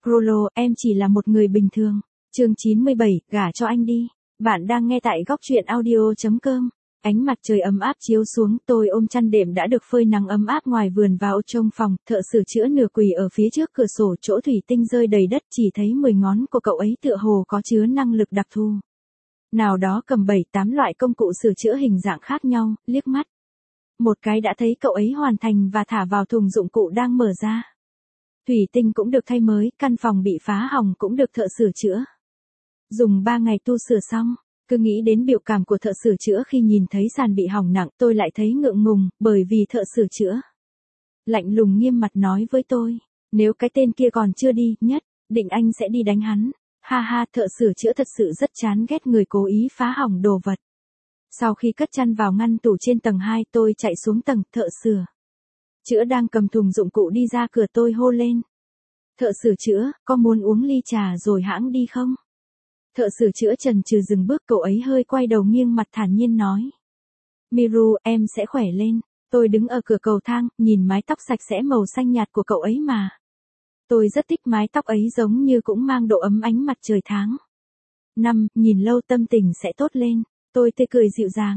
Prolo, em chỉ là một người bình thường. Chương 97, gả cho anh đi. Bạn đang nghe tại góc truyện audio.com. Ánh mặt trời ấm áp chiếu xuống, tôi ôm chăn đệm đã được phơi nắng ấm áp ngoài vườn vào trong phòng, thợ sửa chữa nửa quỳ ở phía trước cửa sổ, chỗ thủy tinh rơi đầy đất, chỉ thấy 10 ngón của cậu ấy tựa hồ có chứa năng lực đặc thù. Nào đó cầm 7-8 loại công cụ sửa chữa hình dạng khác nhau, liếc mắt một cái đã thấy cậu ấy hoàn thành và thả vào thùng dụng cụ đang mở ra. Thủy tinh cũng được thay mới, căn phòng bị phá hỏng cũng được thợ sửa chữa dùng 3 ngày tu sửa xong. Cứ nghĩ đến biểu cảm của thợ sửa chữa khi nhìn thấy sàn bị hỏng nặng, tôi lại thấy ngượng ngùng, bởi vì thợ sửa chữa lạnh lùng nghiêm mặt nói với tôi, nếu cái tên kia còn chưa đi, nhất định anh sẽ đi đánh hắn. Ha ha, thợ sửa chữa thật sự rất chán ghét người cố ý phá hỏng đồ vật. Sau khi cất chăn vào ngăn tủ trên tầng 2, tôi chạy xuống tầng, thợ sửa chữa đang cầm thùng dụng cụ đi ra cửa, tôi hô lên. Thợ sửa chữa, có muốn uống ly trà rồi hãng đi không? Thợ sửa chữa chần chừ dừng bước, cậu ấy hơi quay đầu nghiêng mặt thản nhiên nói. Miru, em sẽ khỏe lên. Tôi đứng ở cửa cầu thang, nhìn mái tóc sạch sẽ màu xanh nhạt của cậu ấy mà. Tôi rất thích mái tóc ấy, giống như cũng mang độ ấm ánh mặt trời tháng 5, nhìn lâu tâm tình sẽ tốt lên. Tôi tươi cười dịu dàng.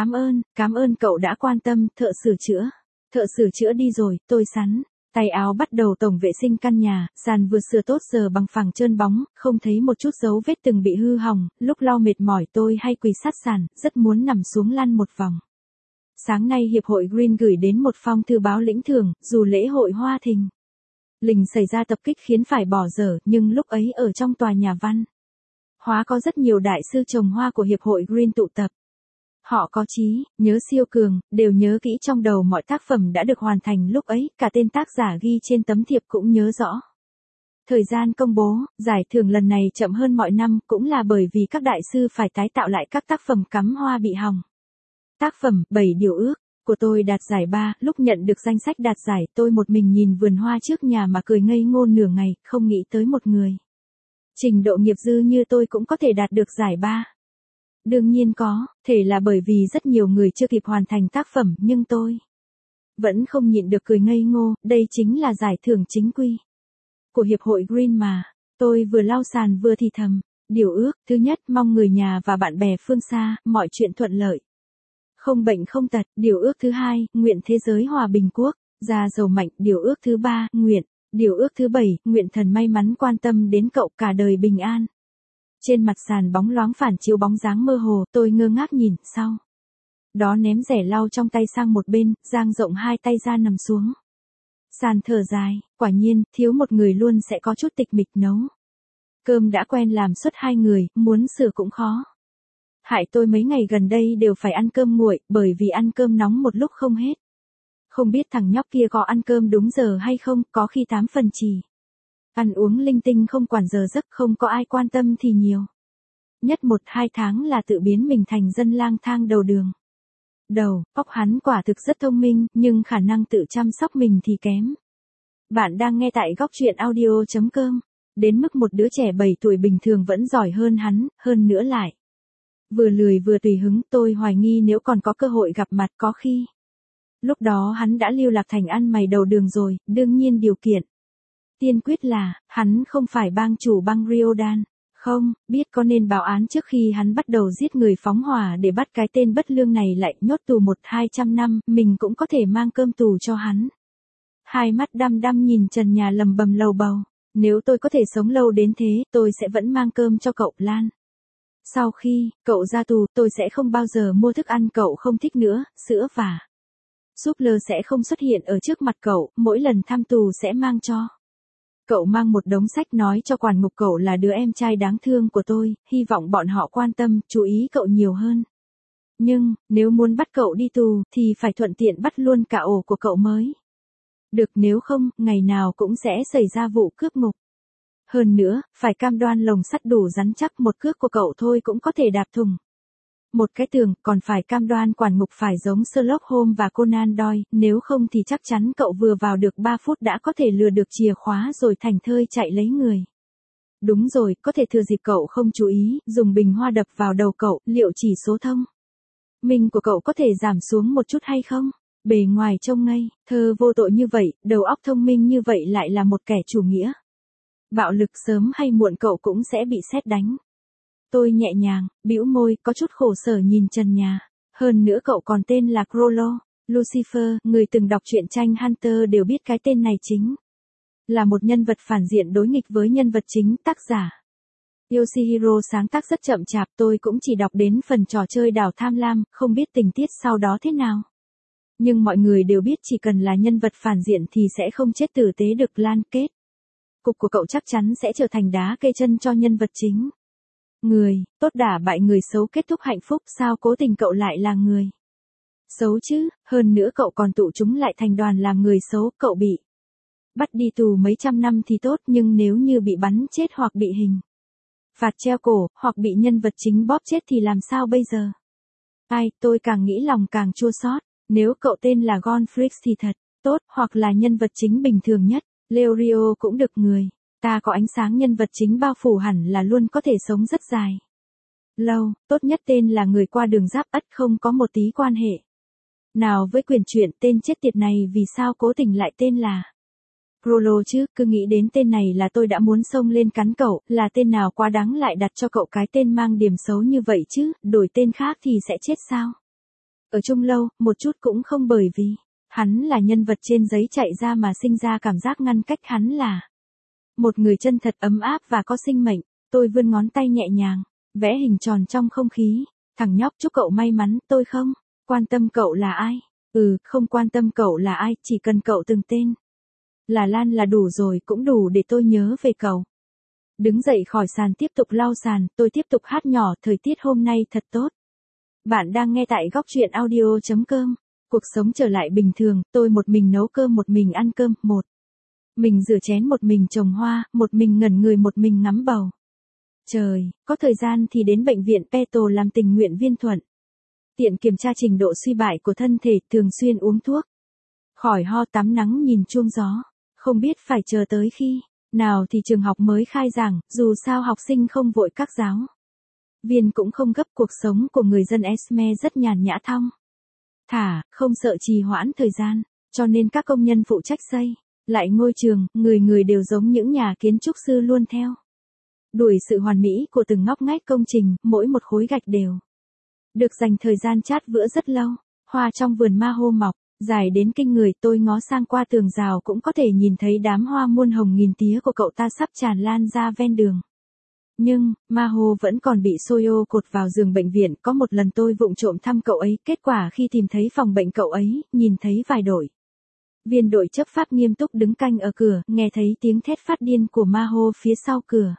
Cảm ơn cậu đã quan tâm, thợ sửa chữa. Thợ sửa chữa đi rồi, tôi sắn tay áo bắt đầu tổng vệ sinh căn nhà, sàn vừa sửa tốt giờ bằng phẳng trơn bóng, không thấy một chút dấu vết từng bị hư hỏng, lúc lau mệt mỏi tôi hay quỳ sát sàn, rất muốn nằm xuống lăn một vòng. Sáng nay Hiệp hội Green gửi đến một phong thư báo lĩnh thưởng, dù lễ hội Hoa Thình Lình xảy ra tập kích khiến phải bỏ dở, nhưng lúc ấy ở trong tòa nhà văn hóa có rất nhiều đại sư trồng hoa của Hiệp hội Green tụ tập. Họ có trí nhớ siêu cường, đều nhớ kỹ trong đầu mọi tác phẩm đã được hoàn thành lúc ấy, cả tên tác giả ghi trên tấm thiệp cũng nhớ rõ. Thời gian công bố, giải thưởng lần này chậm hơn mọi năm, cũng là bởi vì các đại sư phải tái tạo lại các tác phẩm cắm hoa bị hỏng. Tác phẩm 7 điều ước của tôi đạt giải 3, lúc nhận được danh sách đạt giải, tôi một mình nhìn vườn hoa trước nhà mà cười ngây ngô nửa ngày, không nghĩ tới một người trình độ nghiệp dư như tôi cũng có thể đạt được giải 3. Đương nhiên có thể là bởi vì rất nhiều người chưa kịp hoàn thành tác phẩm, nhưng tôi vẫn không nhịn được cười ngây ngô, đây chính là giải thưởng chính quy của Hiệp hội Green mà. Tôi vừa lau sàn vừa thì thầm, điều ước thứ nhất, mong người nhà và bạn bè phương xa, mọi chuyện thuận lợi, không bệnh không tật. Điều ước thứ hai, nguyện thế giới hòa bình quốc gia giàu mạnh. Điều ước thứ ba, điều ước thứ 7, nguyện thần may mắn quan tâm đến cậu cả đời bình an. Trên mặt sàn bóng loáng phản chiếu bóng dáng mơ hồ, tôi ngơ ngác nhìn, sau đó ném rẻ lau trong tay sang một bên, dang rộng hai tay ra nằm xuống. Sàn thở dài, quả nhiên, thiếu một người luôn sẽ có chút tịch mịch. Nấu cơm đã quen làm suốt 2 người, muốn sửa cũng khó. Hại tôi mấy ngày gần đây đều phải ăn cơm nguội, bởi vì ăn cơm nóng một lúc không hết. Không biết thằng nhóc kia có ăn cơm đúng giờ hay không, có khi 8 phần chỉ ăn uống linh tinh, không quản giờ giấc, không có ai quan tâm thì nhiều nhất 1-2 tháng là tự biến mình thành dân lang thang đầu đường. Óc hắn quả thực rất thông minh, nhưng khả năng tự chăm sóc mình thì kém. Bạn đang nghe tại góc truyện audio.com. Đến mức một đứa trẻ 7 tuổi bình thường vẫn giỏi hơn hắn, hơn nữa lại vừa lười vừa tùy hứng, tôi hoài nghi nếu còn có cơ hội gặp mặt có khi lúc đó hắn đã lưu lạc thành ăn mày đầu đường rồi. Đương nhiên điều kiện tiên quyết là hắn không phải bang chủ bang Riodan. Không biết có nên báo án trước khi hắn bắt đầu giết người phóng hỏa để bắt cái tên bất lương này lại nhốt tù 100-200 năm, mình cũng có thể mang cơm tù cho hắn. Hai mắt đăm đăm nhìn trần nhà lầm bầm lầu bầu, nếu tôi có thể sống lâu đến thế, tôi sẽ vẫn mang cơm cho cậu, Lan. Sau khi cậu ra tù, tôi sẽ không bao giờ mua thức ăn cậu không thích nữa, sữa và súp lơ sẽ không xuất hiện ở trước mặt cậu, mỗi lần thăm tù sẽ mang cho cậu mang một đống sách, nói cho quản ngục cậu là đứa em trai đáng thương của tôi, hy vọng bọn họ quan tâm, chú ý cậu nhiều hơn. Nhưng, nếu muốn bắt cậu đi tù, thì phải thuận tiện bắt luôn cả ổ của cậu mới được, nếu không, ngày nào cũng sẽ xảy ra vụ cướp ngục. Hơn nữa, phải cam đoan lồng sắt đủ rắn chắc, một cước của cậu thôi cũng có thể đạp thùng một cái tường, còn phải cam đoan quản ngục phải giống Sherlock Holmes và Conan Doyle, nếu không thì chắc chắn cậu vừa vào được 3 phút đã có thể lừa được chìa khóa rồi thành thơi chạy lấy người. Đúng rồi, có thể thừa dịp cậu không chú ý, dùng bình hoa đập vào đầu cậu, liệu chỉ số thông minh của cậu có thể giảm xuống một chút hay không? Bề ngoài trông ngây thơ vô tội như vậy, đầu óc thông minh như vậy lại là một kẻ chủ nghĩa Bạo lực sớm hay muộn cậu cũng sẽ bị sét đánh. Tôi nhẹ nhàng, bĩu môi, có chút khổ sở nhìn trần nhà. Hơn nữa cậu còn tên là Crollo. Lucifer, người từng đọc truyện tranh Hunter đều biết cái tên này chính là một nhân vật phản diện đối nghịch với nhân vật chính, tác giả Yoshihiro sáng tác rất chậm chạp, tôi cũng chỉ đọc đến phần trò chơi đảo tham lam, không biết tình tiết sau đó thế nào. Nhưng mọi người đều biết chỉ cần là nhân vật phản diện thì sẽ không chết tử tế được, lan kết cục của cậu chắc chắn sẽ trở thành đá cây chân cho nhân vật chính. Người tốt đả bại người xấu kết thúc hạnh phúc, sao cố tình cậu lại là người xấu chứ, hơn nữa cậu còn tụ chúng lại thành đoàn làm người xấu, cậu bị bắt đi tù mấy trăm năm thì tốt, nhưng nếu như bị bắn chết hoặc bị hình phạt treo cổ, hoặc bị nhân vật chính bóp chết thì làm sao bây giờ? Ai, tôi càng nghĩ lòng càng chua xót. Nếu cậu tên là Gonfrix thì thật tốt, hoặc là nhân vật chính bình thường nhất, Leorio cũng được, người ta có ánh sáng nhân vật chính bao phủ hẳn là luôn có thể sống rất dài lâu, tốt nhất tên là người qua đường giáp ất, không có một tí quan hệ nào với quyền truyện. Tên chết tiệt này vì sao cố tình lại tên là Crollo chứ, cứ nghĩ đến tên này là tôi đã muốn xông lên cắn cậu, là tên nào quá đáng lại đặt cho cậu cái tên mang điểm xấu như vậy chứ, đổi tên khác thì sẽ chết sao? Ở chung lâu, một chút cũng không, bởi vì hắn là nhân vật trên giấy chạy ra mà sinh ra cảm giác ngăn cách, hắn là một người chân thật, ấm áp và có sinh mệnh. Tôi vươn ngón tay nhẹ nhàng, vẽ hình tròn trong không khí. Thằng nhóc, chúc cậu may mắn, tôi không quan tâm cậu là ai. Không quan tâm cậu là ai, chỉ cần cậu từng tên là Lan là đủ rồi, cũng đủ để tôi nhớ về cậu. Đứng dậy khỏi sàn tiếp tục lau sàn, tôi tiếp tục hát nhỏ, thời tiết hôm nay thật tốt. Bạn đang nghe tại góc truyện audio.com. Cuộc sống trở lại bình thường, tôi một mình nấu cơm, một mình ăn cơm, một mình rửa chén, một mình trồng hoa, một mình ngẩn người, một mình ngắm bầu trời. Có thời gian thì đến bệnh viện Peto làm tình nguyện viên thuận tiện kiểm tra trình độ suy bại của thân thể, thường xuyên uống thuốc khỏi ho, tắm nắng, nhìn chuông gió. Không biết phải chờ tới khi nào thì trường học mới khai giảng, dù sao học sinh không vội, các giáo viên cũng không gấp. Cuộc sống của người dân Esme rất nhàn nhã thong thả, không sợ trì hoãn thời gian, cho nên các công nhân phụ trách xây lại ngôi trường, người người đều giống những nhà kiến trúc sư luôn theo đuổi sự hoàn mỹ của từng ngóc ngách công trình, mỗi một khối gạch đều được dành thời gian chát vữa rất lâu. Hoa trong vườn Maho mọc dài đến kinh người, tôi ngó sang qua tường rào cũng có thể nhìn thấy đám hoa muôn hồng nghìn tía của cậu ta sắp tràn lan ra ven đường. Nhưng, Maho vẫn còn bị Soyo cột vào giường bệnh viện. Có một lần tôi vụng trộm thăm cậu ấy, kết quả khi tìm thấy phòng bệnh cậu ấy, nhìn thấy vài đội viên đội chấp pháp nghiêm túc đứng canh ở cửa, nghe thấy tiếng thét phát điên của Maho phía sau cửa.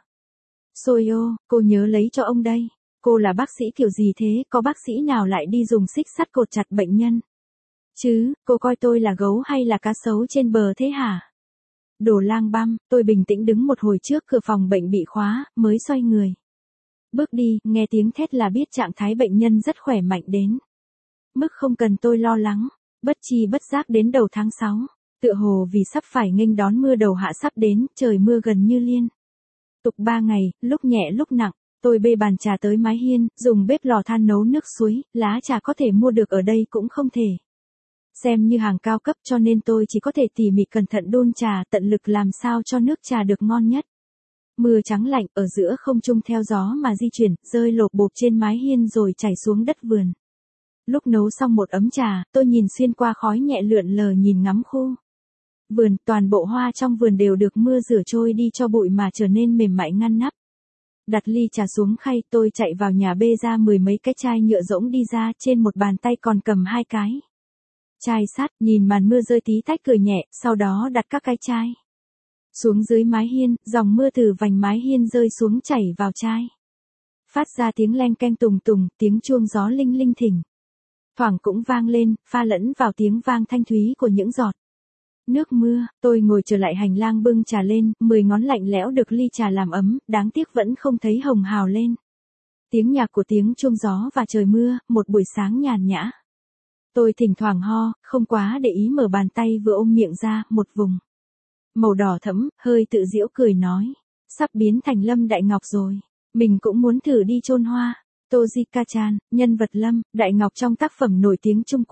Soyo, cô nhớ lấy cho ông đây. Cô là bác sĩ kiểu gì thế, có bác sĩ nào lại đi dùng xích sắt cột chặt bệnh nhân chứ, cô coi tôi là gấu hay là cá sấu trên bờ thế hả? Đồ lang băm. Tôi bình tĩnh đứng một hồi trước cửa phòng bệnh bị khóa, mới xoay người bước đi, nghe tiếng thét là biết trạng thái bệnh nhân rất khỏe mạnh đến mức không cần tôi lo lắng. Bất chi bất giác đến đầu tháng 6, tựa hồ vì sắp phải nghênh đón mưa đầu hạ sắp đến, trời mưa gần như liên tục 3 ngày, lúc nhẹ lúc nặng. Tôi bê bàn trà tới mái hiên, dùng bếp lò than nấu nước suối, lá trà có thể mua được ở đây cũng không thể xem như hàng cao cấp, cho nên tôi chỉ có thể tỉ mỉ cẩn thận đun trà, tận lực làm sao cho nước trà được ngon nhất. Mưa trắng lạnh ở giữa không trung theo gió mà di chuyển, rơi lộp bộp trên mái hiên rồi chảy xuống đất vườn. Lúc nấu xong một ấm trà, tôi nhìn xuyên qua khói nhẹ lượn lờ nhìn ngắm khu vườn, toàn bộ hoa trong vườn đều được mưa rửa trôi đi cho bụi mà trở nên mềm mại ngăn nắp. Đặt ly trà xuống khay, tôi chạy vào nhà bê ra 10 mấy cái chai nhựa rỗng đi ra, trên một bàn tay còn cầm 2 cái chai sắt, nhìn màn mưa rơi tí tách cười nhẹ, sau đó đặt các cái chai xuống dưới mái hiên, dòng mưa từ vành mái hiên rơi xuống chảy vào chai. Phát ra tiếng leng keng tùng tùng, tiếng chuông gió linh linh thỉnh thoảng cũng vang lên, pha lẫn vào tiếng vang thanh thúy của những giọt nước mưa. Tôi ngồi trở lại hành lang bưng trà lên, 10 ngón lạnh lẽo được ly trà làm ấm, đáng tiếc vẫn không thấy hồng hào lên tiếng nhạc của tiếng chuông gió và trời mưa, một buổi sáng nhàn nhã. Tôi thỉnh thoảng ho, không quá để ý, mở bàn tay vừa ôm miệng ra, một vùng màu đỏ thẫm, hơi tự giễu cười nói, sắp biến thành Lâm Đại Ngọc rồi, mình cũng muốn thử đi chôn hoa. Tojika-chan, nhân vật Lâm Đại Ngọc trong tác phẩm nổi tiếng Trung Quốc,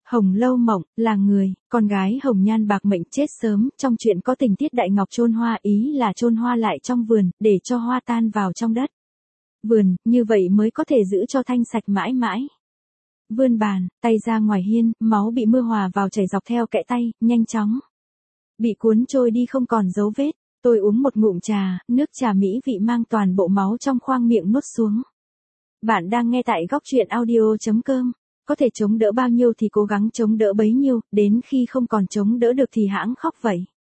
Hồng Lâu Mộng, là người, con gái Hồng Nhan bạc mệnh chết sớm, trong chuyện có tình tiết Đại Ngọc chôn hoa, ý là chôn hoa lại trong vườn, để cho hoa tan vào trong đất. Vườn, như vậy mới có thể giữ cho thanh sạch mãi mãi. Vươn bàn, tay ra ngoài hiên, máu bị mưa hòa vào chảy dọc theo kẽ tay, nhanh chóng. Bị cuốn trôi đi không còn dấu vết. Tôi uống một ngụm trà, nước trà mỹ vị mang toàn bộ máu trong khoang miệng nuốt xuống. Bạn đang nghe tại góc truyện audio.com. Có thể chống đỡ bao nhiêu thì cố gắng chống đỡ bấy nhiêu, đến khi không còn chống đỡ được thì hãng khóc vậy.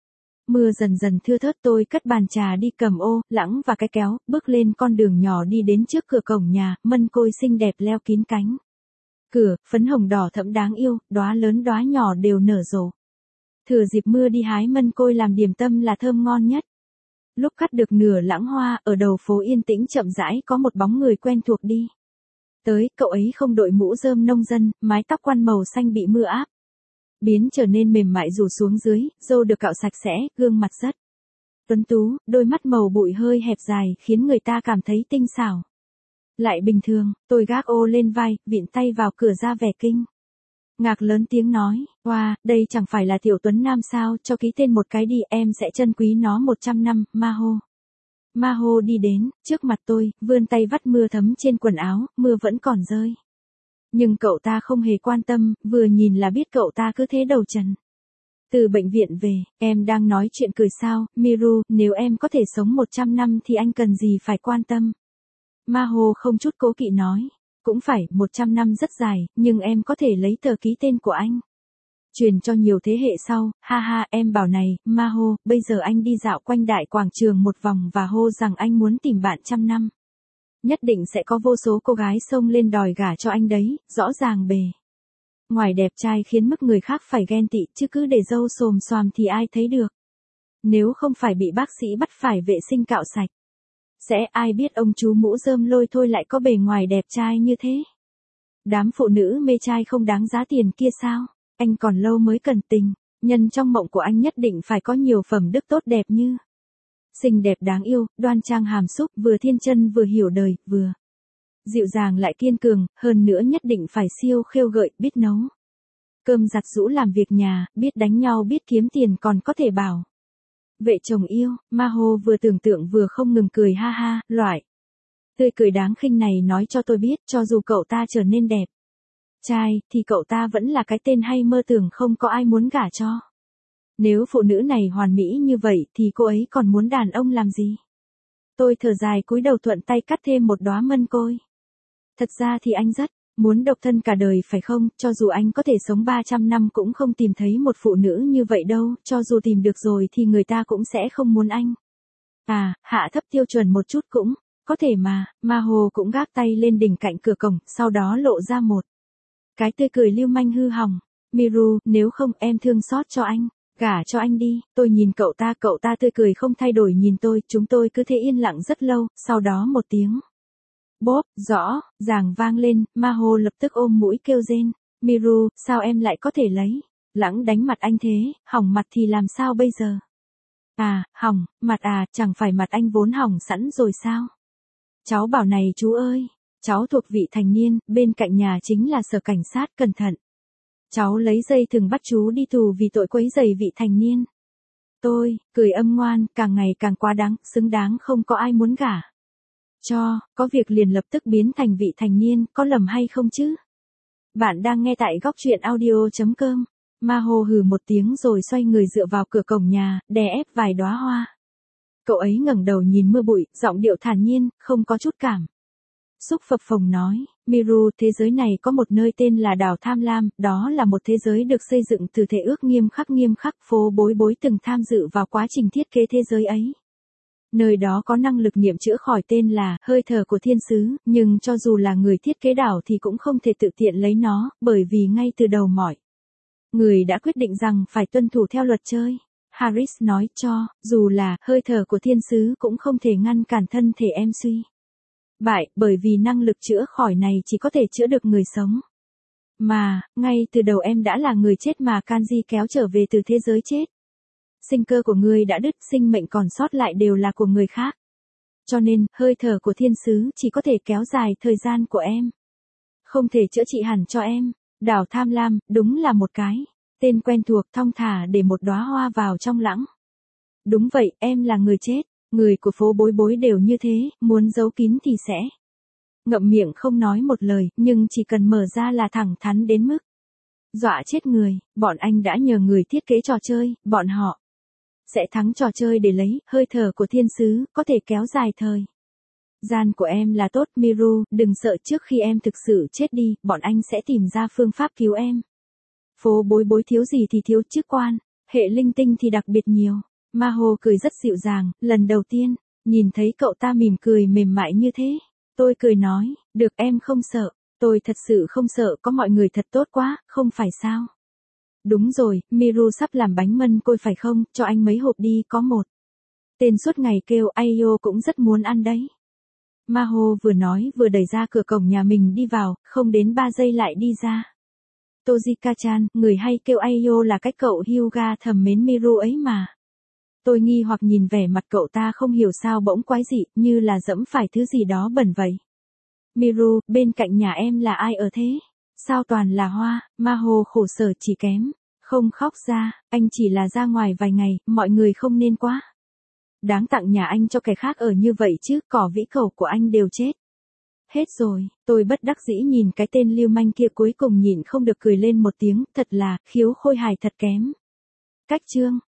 Mưa dần dần thưa thớt, tôi cất bàn trà đi, cầm ô, lẵng và cái kéo, bước lên con đường nhỏ đi đến trước cửa cổng nhà, mân côi xinh đẹp leo kín cánh. Cửa, phấn hồng đỏ thẫm đáng yêu, đóa lớn đóa nhỏ đều nở rộ. Thừa dịp mưa đi hái mân côi làm điểm tâm là thơm ngon nhất. Lúc cắt được nửa lẵng hoa, ở đầu phố yên tĩnh chậm rãi có một bóng người quen thuộc đi tới, cậu ấy không đội mũ rơm nông dân, mái tóc quăn màu xanh bị mưa áp biến trở nên mềm mại rủ xuống dưới, râu được cạo sạch sẽ, gương mặt rất tuấn tú, đôi mắt màu bụi hơi hẹp dài khiến người ta cảm thấy tinh xảo. Lại bình thường, tôi gác ô lên vai, vịn tay vào cửa ra vẻ kinh ngạc lớn tiếng nói, wow, đây chẳng phải là Tiểu Tuấn Nam sao, cho ký tên một cái đi, em sẽ trân quý nó 100 năm, Maho. Maho đi đến, trước mặt tôi, vươn tay vắt mưa thấm trên quần áo, mưa vẫn còn rơi. Nhưng cậu ta không hề quan tâm, vừa nhìn là biết cậu ta cứ thế đầu trần. Từ bệnh viện về, em đang nói chuyện cười sao, Miru, nếu em có thể sống 100 năm thì anh cần gì phải quan tâm. Maho không chút cố kỵ nói. Cũng phải, 100 năm rất dài, nhưng em có thể lấy tờ ký tên của anh. Truyền cho nhiều thế hệ sau, ha ha, em bảo này, Maho, bây giờ anh đi dạo quanh đại quảng trường một vòng và hô rằng anh muốn tìm bạn 100 năm. Nhất định sẽ có vô số cô gái xông lên đòi gả cho anh đấy, rõ ràng bề ngoài đẹp trai khiến mức người khác phải ghen tị, chứ cứ để râu xồm xoàm thì ai thấy được. Nếu không phải bị bác sĩ bắt phải vệ sinh cạo sạch. Sẽ ai biết ông chú mũ rơm lôi thôi lại có bề ngoài đẹp trai như thế. Đám phụ nữ mê trai không đáng giá tiền kia sao? Anh còn lâu mới cần tình, nhân trong mộng của anh nhất định phải có nhiều phẩm đức tốt đẹp như xinh đẹp đáng yêu, đoan trang hàm xúc, vừa thiên chân vừa hiểu đời, vừa dịu dàng lại kiên cường, hơn nữa nhất định phải siêu khêu gợi, biết nấu cơm giặt giũ làm việc nhà, biết đánh nhau biết kiếm tiền, còn có thể bảo vệ chồng yêu. Maho vừa tưởng tượng vừa không ngừng cười ha ha, loại tươi cười đáng khinh này nói cho tôi biết, cho dù cậu ta trở nên đẹp trai, thì cậu ta vẫn là cái tên hay mơ tưởng không có ai muốn gả cho. Nếu phụ nữ này hoàn mỹ như vậy thì cô ấy còn muốn đàn ông làm gì? Tôi thở dài cúi đầu thuận tay cắt thêm một đóa mân côi. Thật ra thì anh rất muốn độc thân cả đời phải không, cho dù anh có thể sống 300 năm cũng không tìm thấy một phụ nữ như vậy đâu, cho dù tìm được rồi thì người ta cũng sẽ không muốn anh. À, hạ thấp tiêu chuẩn một chút cũng có thể mà. Maho cũng gác tay lên đỉnh cạnh cửa cổng, sau đó lộ ra một cái tươi cười lưu manh hư hỏng. Miru, nếu không em thương xót cho anh, gả cho anh đi. Tôi nhìn cậu ta tươi cười không thay đổi nhìn tôi, chúng tôi cứ thế yên lặng rất lâu, sau đó một tiếng bốp, rõ ràng vang lên, Maho lập tức ôm mũi kêu rên. Miru, sao em lại có thể lấy lẵng đánh mặt anh thế, hỏng mặt thì làm sao bây giờ? À, hỏng mặt à, chẳng phải mặt anh vốn hỏng sẵn rồi sao? Cháu bảo này chú ơi, cháu thuộc vị thành niên, bên cạnh nhà chính là sở cảnh sát, cẩn thận. Cháu lấy dây thừng bắt chú đi tù vì tội quấy rầy vị thành niên. Tôi, cười âm ngoan, càng ngày càng quá đáng, xứng đáng không có ai muốn gả cho, có việc liền lập tức biến thành vị thành niên, có lầm hay không chứ? Bạn đang nghe tại góc truyện audio.com. Maho hừ một tiếng rồi xoay người dựa vào cửa cổng nhà, đè ép vài đóa hoa. Cậu ấy ngẩng đầu nhìn mưa bụi, giọng điệu thản nhiên, không có chút cảm xúc phập phồng nói, Miru, thế giới này có một nơi tên là đảo Tham Lam, đó là một thế giới được xây dựng từ thể ước nghiêm khắc, phố bối bối từng tham dự vào quá trình thiết kế thế giới ấy. Nơi đó có năng lực nghiệm chữa khỏi tên là hơi thở của thiên sứ, nhưng cho dù là người thiết kế đảo thì cũng không thể tự tiện lấy nó, bởi vì ngay từ đầu mọi người đã quyết định rằng phải tuân thủ theo luật chơi. Harris nói cho, dù là hơi thở của thiên sứ cũng không thể ngăn cản thân thể em suy bại, bởi vì năng lực chữa khỏi này chỉ có thể chữa được người sống. Mà, ngay từ đầu em đã là người chết mà Kanji kéo trở về từ thế giới chết. Sinh cơ của ngươi đã đứt, sinh mệnh còn sót lại đều là của người khác. Cho nên, hơi thở của thiên sứ chỉ có thể kéo dài thời gian của em. Không thể chữa trị hẳn cho em. Đảo tham lam, đúng là một cái tên quen thuộc, thong thả để một đóa hoa vào trong lãng. Đúng vậy, em là người chết, người của phố Bối Bối đều như thế, muốn giấu kín thì sẽ ngậm miệng không nói một lời, nhưng chỉ cần mở ra là thẳng thắn đến mức dọa chết người. Bọn anh đã nhờ người thiết kế trò chơi, bọn họ sẽ thắng trò chơi để lấy hơi thở của thiên sứ, có thể kéo dài thời gian của em là tốt. Miru, đừng sợ, trước khi em thực sự chết đi, bọn anh sẽ tìm ra phương pháp cứu em. Phố Bối Bối thiếu gì thì thiếu chức quan, hệ linh tinh thì đặc biệt nhiều. Maho cười rất dịu dàng, lần đầu tiên nhìn thấy cậu ta mỉm cười mềm mại như thế. Tôi cười nói, được, em không sợ, tôi thật sự không sợ, có mọi người thật tốt quá, không phải sao? Đúng rồi, Miru sắp làm bánh mân côi phải không, cho anh mấy hộp đi, có một tên suốt ngày kêu Ayo cũng rất muốn ăn đấy. Maho vừa nói vừa đẩy ra cửa cổng nhà mình đi vào, không đến 3 giây lại đi ra. Tojika-chan, người hay kêu Ayo là cách cậu Hyuga thầm mến Miru ấy mà. Tôi nghi hoặc nhìn vẻ mặt cậu ta không hiểu sao bỗng quái dị, như là dẫm phải thứ gì đó bẩn vậy. Miru, bên cạnh nhà em là ai ở thế? Sao toàn là hoa? Maho khổ sở chỉ kém không khóc ra, anh chỉ là ra ngoài vài ngày, mọi người không nên quá đáng tặng nhà anh cho kẻ khác ở như vậy chứ, cỏ vĩ cầu của anh đều chết hết rồi. Tôi bất đắc dĩ nhìn cái tên lưu manh kia, cuối cùng nhịn không được cười lên một tiếng, thật là khiếu khôi hài thật kém cách chương.